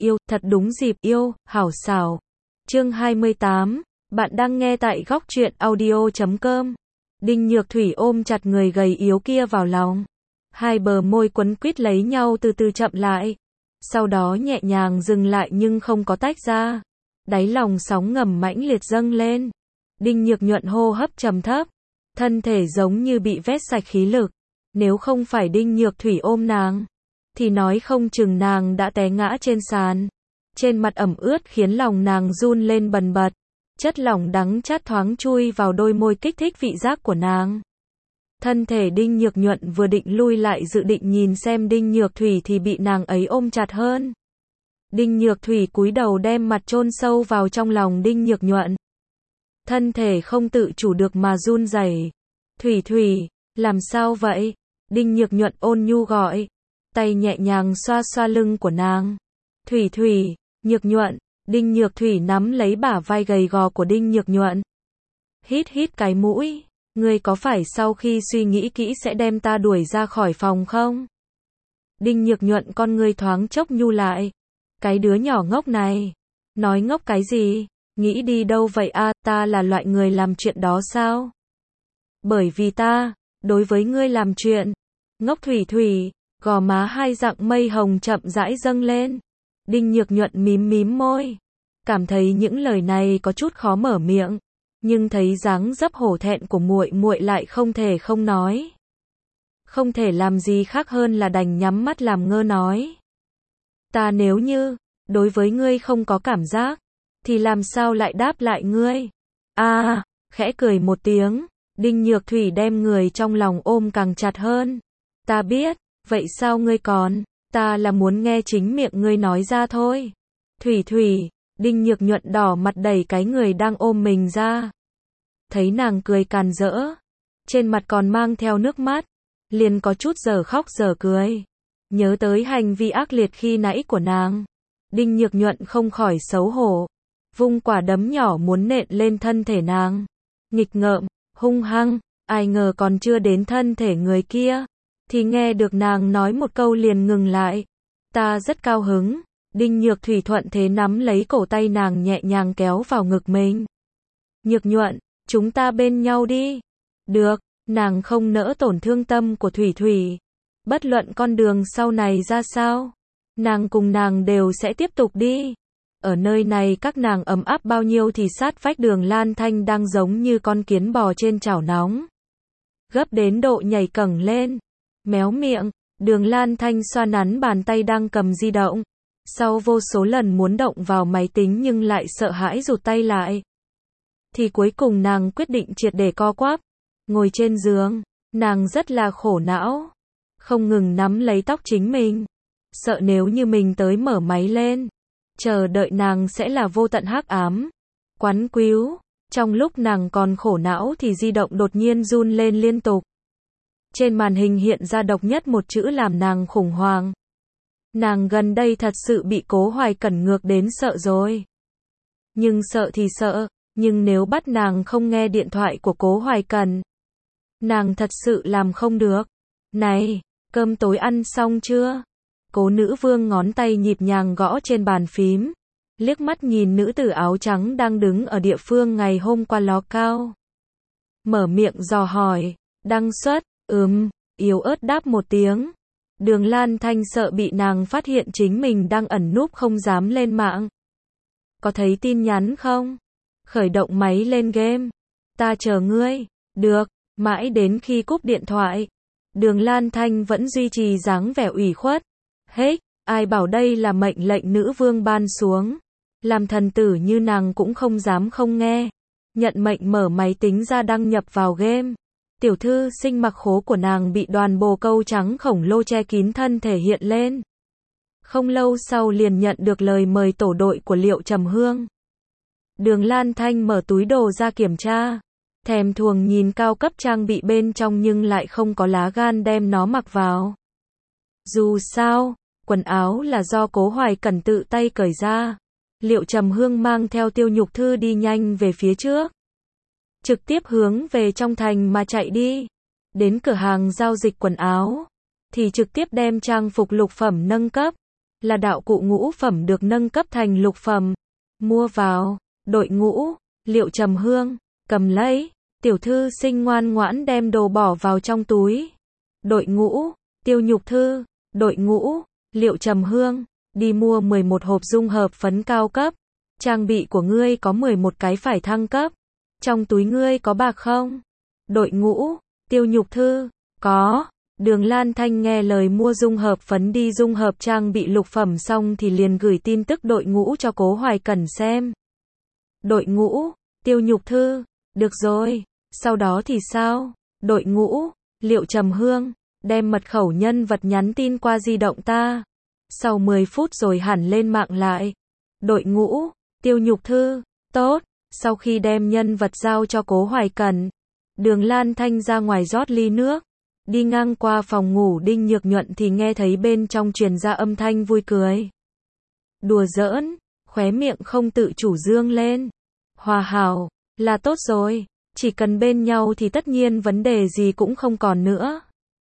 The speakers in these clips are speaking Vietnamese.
yêu, thật đúng dịp yêu, hảo xảo. Chương 28, bạn đang nghe tại góc truyện audio.com. Đinh Nhược Thủy ôm chặt người gầy yếu kia vào lòng. Hai bờ môi quấn quýt lấy nhau từ từ chậm lại. Sau đó nhẹ nhàng dừng lại nhưng không có tách ra. Đáy lòng sóng ngầm mãnh liệt dâng lên. Đinh Nhược Nhuận hô hấp trầm thấp. Thân thể giống như bị vét sạch khí lực. Nếu không phải Đinh Nhược Thủy ôm nàng, thì nói không chừng nàng đã té ngã trên sàn. Trên mặt ẩm ướt khiến lòng nàng run lên bần bật. Chất lỏng đắng chát thoáng chui vào đôi môi kích thích vị giác của nàng. Thân thể Đinh Nhược Nhuận vừa định lui lại dự định nhìn xem Đinh Nhược Thủy thì bị nàng ấy ôm chặt hơn. Đinh Nhược Thủy cúi đầu đem mặt chôn sâu vào trong lòng Đinh Nhược Nhuận. Thân thể không tự chủ được mà run rẩy. Thủy Thủy, làm sao vậy? Đinh Nhược Nhuận ôn nhu gọi. Tay nhẹ nhàng xoa xoa lưng của nàng. Thủy Thủy, Nhược Nhuận. Đinh Nhược Thủy nắm lấy bả vai gầy gò của Đinh Nhược Nhuận. Hít hít cái mũi. Ngươi có phải sau khi suy nghĩ kỹ sẽ đem ta đuổi ra khỏi phòng không? Đinh Nhược Nhuận con ngươi thoáng chốc nhu lại. Cái đứa nhỏ ngốc này. Nói ngốc cái gì? Nghĩ đi đâu vậy à, ta là loại người làm chuyện đó sao? Bởi vì ta, đối với ngươi làm chuyện. Ngốc Thủy Thủy, gò má hai dặng mây hồng chậm rãi dâng lên. Đinh Nhược Nhuận mím mím môi. Cảm thấy những lời này có chút khó mở miệng. Nhưng thấy dáng dấp hổ thẹn của muội muội lại không thể không nói. Không thể làm gì khác hơn là đành nhắm mắt làm ngơ nói. Ta nếu như, đối với ngươi không có cảm giác, thì làm sao lại đáp lại ngươi? Khẽ cười một tiếng, Đinh Nhược Thủy đem người trong lòng ôm càng chặt hơn. Ta biết, vậy sao ngươi còn? Ta là muốn nghe chính miệng ngươi nói ra thôi. Thủy Thủy, Đinh Nhược Nhuận đỏ mặt đẩy cái người đang ôm mình ra. Thấy nàng cười càn rỡ, trên mặt còn mang theo nước mắt, liền có chút giờ khóc giờ cười. Nhớ tới hành vi ác liệt khi nãy của nàng, Đinh Nhược Nhuận không khỏi xấu hổ, vung quả đấm nhỏ muốn nện lên thân thể nàng. Nghịch ngợm, hung hăng, ai ngờ còn chưa đến thân thể người kia, thì nghe được nàng nói một câu liền ngừng lại. Ta rất cao hứng. Đinh Nhược Thủy thuận thế nắm lấy cổ tay nàng nhẹ nhàng kéo vào ngực mình. Nhược Nhuận, chúng ta bên nhau đi. Được, nàng không nỡ tổn thương tâm của Thủy Thủy. Bất luận con đường sau này ra sao, nàng cùng nàng đều sẽ tiếp tục đi. Ở nơi này các nàng ấm áp bao nhiêu thì sát vách Đường Lan Thanh đang giống như con kiến bò trên chảo nóng. Gấp đến độ nhảy cẳng lên. Méo miệng, Đường Lan Thanh xoa nắn bàn tay đang cầm di động. Sau vô số lần muốn động vào máy tính nhưng lại sợ hãi rụt tay lại, thì cuối cùng nàng quyết định triệt để co quắp. Ngồi trên giường, nàng rất là khổ não, không ngừng nắm lấy tóc chính mình, sợ nếu như mình tới mở máy lên, chờ đợi nàng sẽ là vô tận hắc ám, quấn quýu. Trong lúc nàng còn khổ não thì di động đột nhiên run lên liên tục. Trên màn hình hiện ra độc nhất một chữ làm nàng khủng hoảng. Nàng gần đây thật sự bị Cố Hoài Cẩn ngược đến sợ rồi. Nhưng sợ thì sợ, nhưng nếu bắt nàng không nghe điện thoại của Cố Hoài Cẩn, nàng thật sự làm không được. Này, cơm tối ăn xong chưa? Cố Nữ Vương ngón tay nhịp nhàng gõ trên bàn phím, liếc mắt nhìn nữ tử áo trắng đang đứng ở địa phương ngày hôm qua ló cao. Mở miệng dò hỏi, đăng xuất, yếu ớt đáp một tiếng. Đường Lan Thanh sợ bị nàng phát hiện chính mình đang ẩn núp không dám lên mạng. Có thấy tin nhắn không? Khởi động máy lên game. Ta chờ ngươi. Được, mãi đến khi cúp điện thoại. Đường Lan Thanh vẫn duy trì dáng vẻ ủy khuất. Hết, ai bảo đây là mệnh lệnh nữ vương ban xuống. Làm thần tử như nàng cũng không dám không nghe. Nhận mệnh mở máy tính ra đăng nhập vào game. Tiểu thư sinh mặc khố của nàng bị đoàn bồ câu trắng khổng lồ che kín thân thể hiện lên. Không lâu sau liền nhận được lời mời tổ đội của Liệu Trầm Hương. Đường Lan Thanh mở túi đồ ra kiểm tra. Thèm thuồng nhìn cao cấp trang bị bên trong nhưng lại không có lá gan đem nó mặc vào. Dù sao, quần áo là do Cố Hoài Cẩn tự tay cởi ra. Liệu Trầm Hương mang theo Tiêu Nhục Thư đi nhanh về phía trước. Trực tiếp hướng về trong thành mà chạy đi. Đến cửa hàng giao dịch quần áo, thì trực tiếp đem trang phục lục phẩm nâng cấp. là đạo cụ ngũ phẩm được nâng cấp thành lục phẩm. Mua vào. Đội ngũ, Liệu Trầm Hương, cầm lấy. Tiểu thư xinh ngoan ngoãn đem đồ bỏ vào trong túi. Đội ngũ, Tiêu Nhục Thư, đội ngũ, Liệu Trầm Hương, đi mua 11 hộp dung hợp phấn cao cấp. Trang bị của ngươi có 11 cái phải thăng cấp. Trong túi ngươi có bạc không? Đội ngũ, Tiêu Nhục Thư, có. Đường Lan Thanh nghe lời mua dung hợp phấn đi dung hợp trang bị lục phẩm xong thì liền gửi tin tức đội ngũ cho Cố Hoài Cẩn xem. Đội ngũ, Tiêu Nhục Thư, được rồi, sau đó thì sao? Đội ngũ, Liệu Trầm Hương, đem mật khẩu nhân vật nhắn tin qua di động ta. Sau 10 phút rồi hẳn lên mạng lại. Đội ngũ, Tiêu Nhục Thư, tốt, sau khi đem nhân vật giao cho Cố Hoài Cẩn, Đường Lan Thanh ra ngoài rót ly nước. Đi ngang qua phòng ngủ Đinh Nhược Nhuận thì nghe thấy bên trong truyền ra âm thanh vui cười. Đùa giỡn, khóe miệng không tự chủ dương lên. Hòa hảo, là tốt rồi, chỉ cần bên nhau thì tất nhiên vấn đề gì cũng không còn nữa.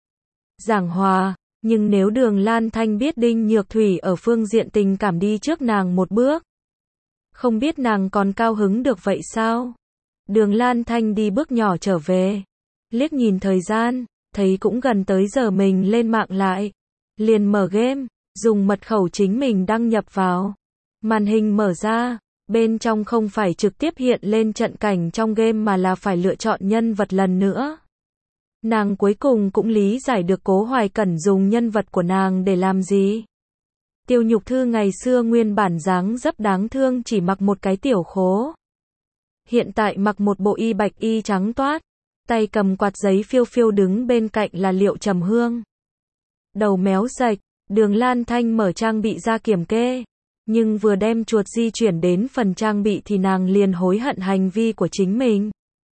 Giảng hòa, nhưng nếu Đường Lan Thanh biết Đinh Nhược Thủy ở phương diện tình cảm đi trước nàng một bước, không biết nàng còn cao hứng được vậy sao? Đường Lan Thanh đi bước nhỏ trở về, liếc nhìn thời gian, thấy cũng gần tới giờ mình lên mạng lại. Liền mở game, dùng mật khẩu chính mình đăng nhập vào. Màn hình mở ra, bên trong không phải trực tiếp hiện lên trận cảnh trong game mà là phải lựa chọn nhân vật lần nữa. Nàng cuối cùng cũng lý giải được Cố Hoài Cẩn dùng nhân vật của nàng để làm gì. Tiêu Nhục Thư ngày xưa nguyên bản dáng dấp đáng thương chỉ mặc một cái tiểu khố. Hiện tại mặc một bộ y bạch y trắng toát. Tay cầm quạt giấy phiêu phiêu đứng bên cạnh là Liệu Trầm Hương. Đầu méo sạch, Đường Lan Thanh mở trang bị ra kiểm kê. Nhưng vừa đem chuột di chuyển đến phần trang bị thì nàng liền hối hận hành vi của chính mình.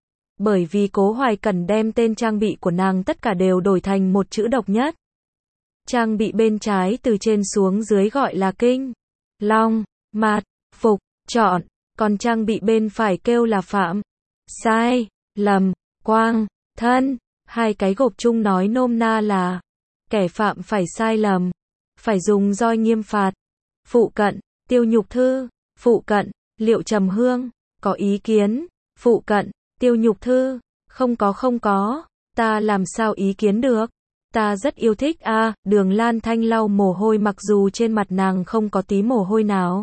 Bởi vì Cố Hoài Cẩn đem tên trang bị của nàng tất cả đều đổi thành một chữ độc nhất. Trang bị bên trái từ trên xuống dưới gọi là Kinh, Long, Mạt, Phục, Chọn. Còn trang bị bên phải kêu là Phạm, Sai, Lầm, Quang, Thân. Hai cái gộp chung nói nôm na là kẻ phạm phải sai lầm, phải dùng roi nghiêm phạt. Phụ cận, Tiêu Nhục Thư. Phụ cận, Liệu Trầm Hương. Có ý kiến? Phụ cận, Tiêu Nhục Thư. Không có, ta làm sao ý kiến được? Ta rất yêu thích a. Đường Lan Thanh lau mồ hôi mặc dù trên mặt nàng không có tí mồ hôi nào.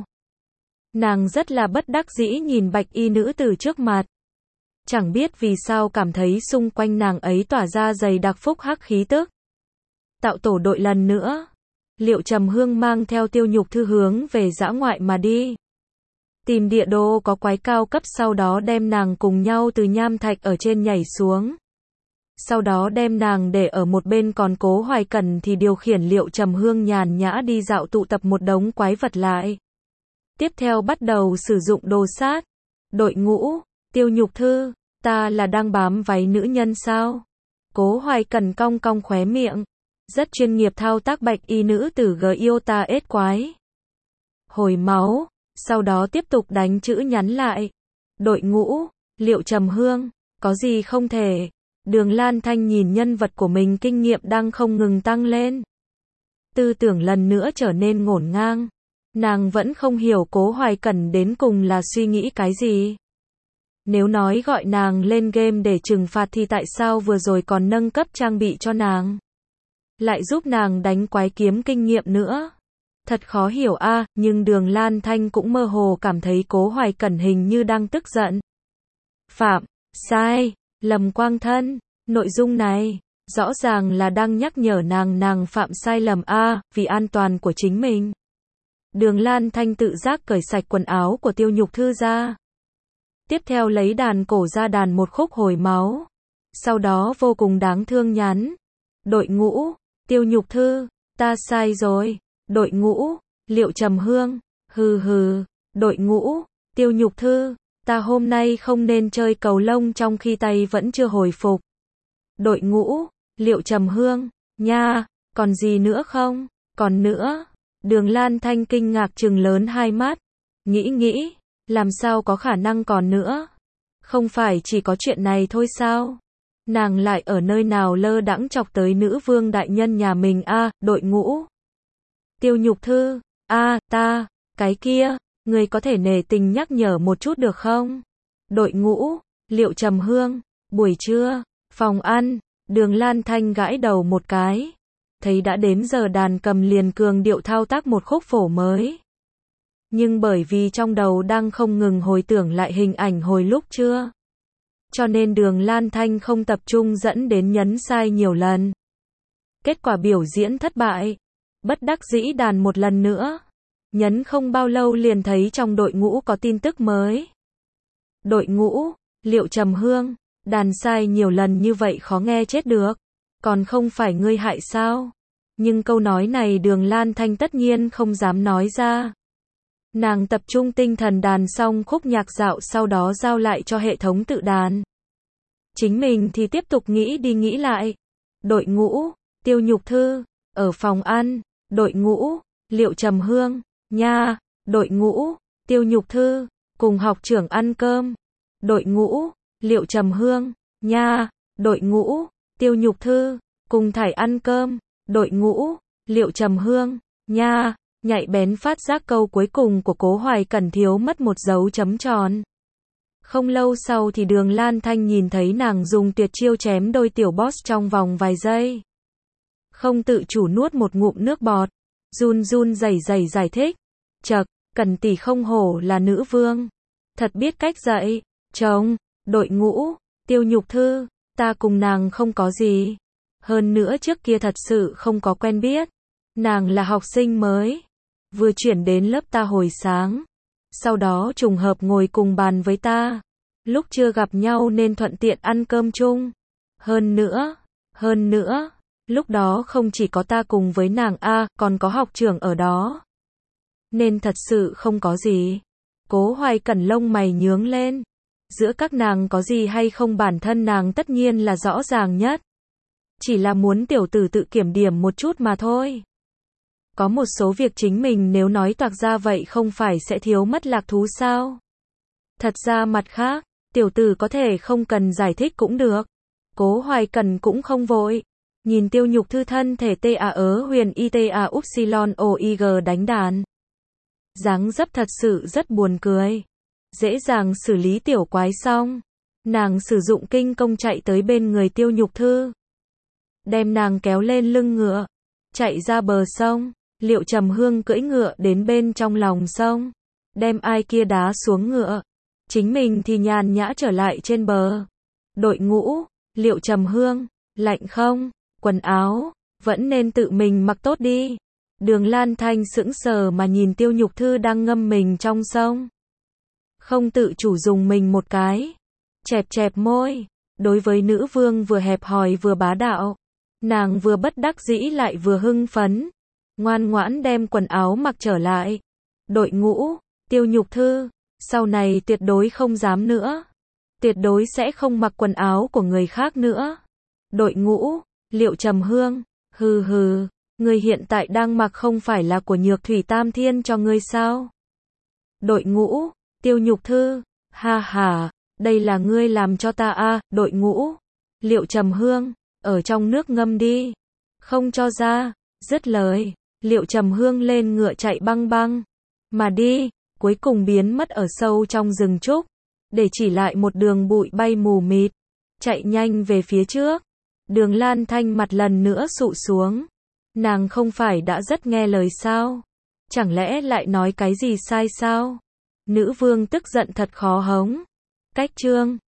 Nàng rất là bất đắc dĩ nhìn bạch y nữ tử trước mặt. Chẳng biết vì sao cảm thấy xung quanh nàng ấy tỏa ra dày đặc phúc hắc khí tức. Tạo tổ đội lần nữa. Liệu Trầm Hương mang theo Tiêu Nhục Thư hướng về dã ngoại mà đi. Tìm địa đồ có quái cao cấp sau đó đem nàng cùng nhau từ nham thạch ở trên nhảy xuống. Sau đó đem nàng để ở một bên còn Cố Hoài Cẩn thì điều khiển Liệu Trầm Hương nhàn nhã đi dạo tụ tập một đống quái vật lại. Tiếp theo bắt đầu sử dụng đồ sát. Đội ngũ, Tiêu Nhục Thư, ta là đang bám váy nữ nhân sao? Cố Hoài Cẩn cong cong khóe miệng. Rất chuyên nghiệp thao tác bạch y nữ tử gờ yêu ta ết quái. Hồi máu, sau đó tiếp tục đánh chữ nhắn lại. Đội ngũ, Liệu Trầm Hương, có gì không thể. Đường Lan Thanh nhìn nhân vật của mình kinh nghiệm đang không ngừng tăng lên. Tư tưởng lần nữa trở nên ngổn ngang. Nàng vẫn không hiểu Cố Hoài Cẩn đến cùng là suy nghĩ cái gì. Nếu nói gọi nàng lên game để trừng phạt thì tại sao vừa rồi còn nâng cấp trang bị cho nàng? Lại giúp nàng đánh quái kiếm kinh nghiệm nữa. Thật khó hiểu a, nhưng Đường Lan Thanh cũng mơ hồ cảm thấy Cố Hoài Cẩn hình như đang tức giận. Phạm, sai, lầm quang thân, nội dung này, rõ ràng là đang nhắc nhở nàng phạm sai lầm a, vì an toàn của chính mình. Đường Lan Thanh tự giác cởi sạch quần áo của Tiêu Nhục Thư ra. Tiếp theo lấy đàn cổ ra đàn một khúc hồi máu. Sau đó vô cùng đáng thương nhắn. Đội ngũ, Tiêu Nhục Thư, ta sai rồi. Đội ngũ, Liệu Trầm Hương, hừ hừ. Đội ngũ, Tiêu Nhục Thư, ta hôm nay không nên chơi cầu lông trong khi tay vẫn chưa hồi phục. Đội ngũ, Liệu Trầm Hương, nha, còn gì nữa không? Còn nữa. Đường Lan Thanh kinh ngạc trừng lớn hai mắt. Nghĩ, làm sao có khả năng còn nữa? Không phải chỉ có chuyện này thôi sao? Nàng lại ở nơi nào lơ đãng chọc tới nữ vương đại nhân nhà mình a. Đội ngũ, Tiêu Nhục Thư, Cái kia, người có thể nể tình nhắc nhở một chút được không? Đội ngũ, Liệu Trầm Hương, buổi trưa, phòng ăn, Đường Lan Thanh gãi đầu một cái. Thấy đã đến giờ đàn cầm liền cường điệu thao tác một khúc phổ mới. Nhưng bởi vì trong đầu đang không ngừng hồi tưởng lại hình ảnh hồi lúc trưa, cho nên Đường Lan Thanh không tập trung dẫn đến nhấn sai nhiều lần. Kết quả biểu diễn thất bại. Bất đắc dĩ đàn một lần nữa. Nhấn không bao lâu liền thấy trong đội ngũ có tin tức mới. Đội ngũ, Liệu Trầm Hương, đàn sai nhiều lần như vậy khó nghe chết được. Còn không phải ngươi hại sao? Nhưng câu nói này Đường Lan Thanh tất nhiên không dám nói ra. Nàng tập trung tinh thần đàn xong khúc nhạc dạo sau đó giao lại cho hệ thống tự đàn. Chính mình thì tiếp tục nghĩ đi nghĩ lại. Đội ngũ, Tiêu Nhục Thư, ở phòng ăn. Đội ngũ, Liệu Trầm Hương, nha. Đội ngũ, Tiêu Nhục Thư, cùng học trưởng ăn cơm. Đội ngũ, Liệu Trầm Hương, nha. Đội ngũ, Tiêu Nhục Thư, cùng Thải ăn cơm. Đội ngũ, Liệu Trầm Hương, nha. Nhạy bén phát giác câu cuối cùng của Cố Hoài Cẩn thiếu mất một dấu chấm tròn. Không lâu sau thì Đường Lan Thanh nhìn thấy nàng dùng tuyệt chiêu chém đôi tiểu boss trong vòng vài giây. Không tự chủ nuốt một ngụm nước bọt. Run run rẩy rẩy giải thích. Chậc, Cẩn tỷ không hổ là nữ vương. Thật biết cách dạy. Chồng, đội ngũ, Tiêu Nhục Thư, ta cùng nàng không có gì. Hơn nữa trước kia thật sự không có quen biết. Nàng là học sinh mới. Vừa chuyển đến lớp ta hồi sáng. Sau đó trùng hợp ngồi cùng bàn với ta. Lúc chưa gặp nhau nên thuận tiện ăn cơm chung. Hơn nữa, lúc đó không chỉ có ta cùng với nàng còn có học trưởng ở đó. Nên thật sự không có gì. Cố Hoài Cẩn lông mày nhướng lên. Giữa các nàng có gì hay không bản thân nàng tất nhiên là rõ ràng nhất. Chỉ là muốn tiểu tử tự kiểm điểm một chút mà thôi. Có một số việc chính mình nếu nói toạc ra vậy không phải sẽ thiếu mất lạc thú sao? Thật ra mặt khác, tiểu tử có thể không cần giải thích cũng được. Cố Hoài Cẩn cũng không vội. Nhìn Tiêu Nhục Thư thân thể huyền oig đánh đàn. Dáng dấp thật sự rất buồn cười. Dễ dàng xử lý tiểu quái xong. Nàng sử dụng kinh công chạy tới bên người Tiêu Nhục Thư. Đem nàng kéo lên lưng ngựa. Chạy ra bờ sông. Liệu Trầm Hương cưỡi ngựa đến bên trong lòng sông. Đem ai kia đá xuống ngựa. Chính mình thì nhàn nhã trở lại trên bờ. Đội ngũ, Liệu Trầm Hương, lạnh không? Quần áo, vẫn nên tự mình mặc tốt đi. Đường Lan Thanh sững sờ mà nhìn Tiêu Nhục Thư đang ngâm mình trong sông. Không tự chủ dùng mình một cái. Chẹp môi. Đối với nữ vương vừa hẹp hòi vừa bá đạo. Nàng vừa bất đắc dĩ lại vừa hưng phấn. Ngoan ngoãn đem quần áo mặc trở lại. Đội ngũ, Tiêu Nhục Thư, sau này tuyệt đối không dám nữa. Tuyệt đối sẽ không mặc quần áo của người khác nữa. Đội ngũ, Liệu Trầm Hương, hừ, người hiện tại đang mặc không phải là của Nhược Thủy Tam Thiên cho ngươi sao? Đội ngũ, Tiêu Nhục Thư, ha, đây là ngươi làm cho ta đội ngũ, Liệu Trầm Hương, ở trong nước ngâm đi. Không cho ra, dứt lời, Liệu Trầm Hương lên ngựa chạy băng băng, mà đi, cuối cùng biến mất ở sâu trong rừng trúc, để chỉ lại một đường bụi bay mù mịt, chạy nhanh về phía trước. Đường Lan Thanh mặt lần nữa sụ xuống. Nàng không phải đã rất nghe lời sao? Chẳng lẽ lại nói cái gì sai sao? Nữ vương tức giận thật khó hống. Cách chương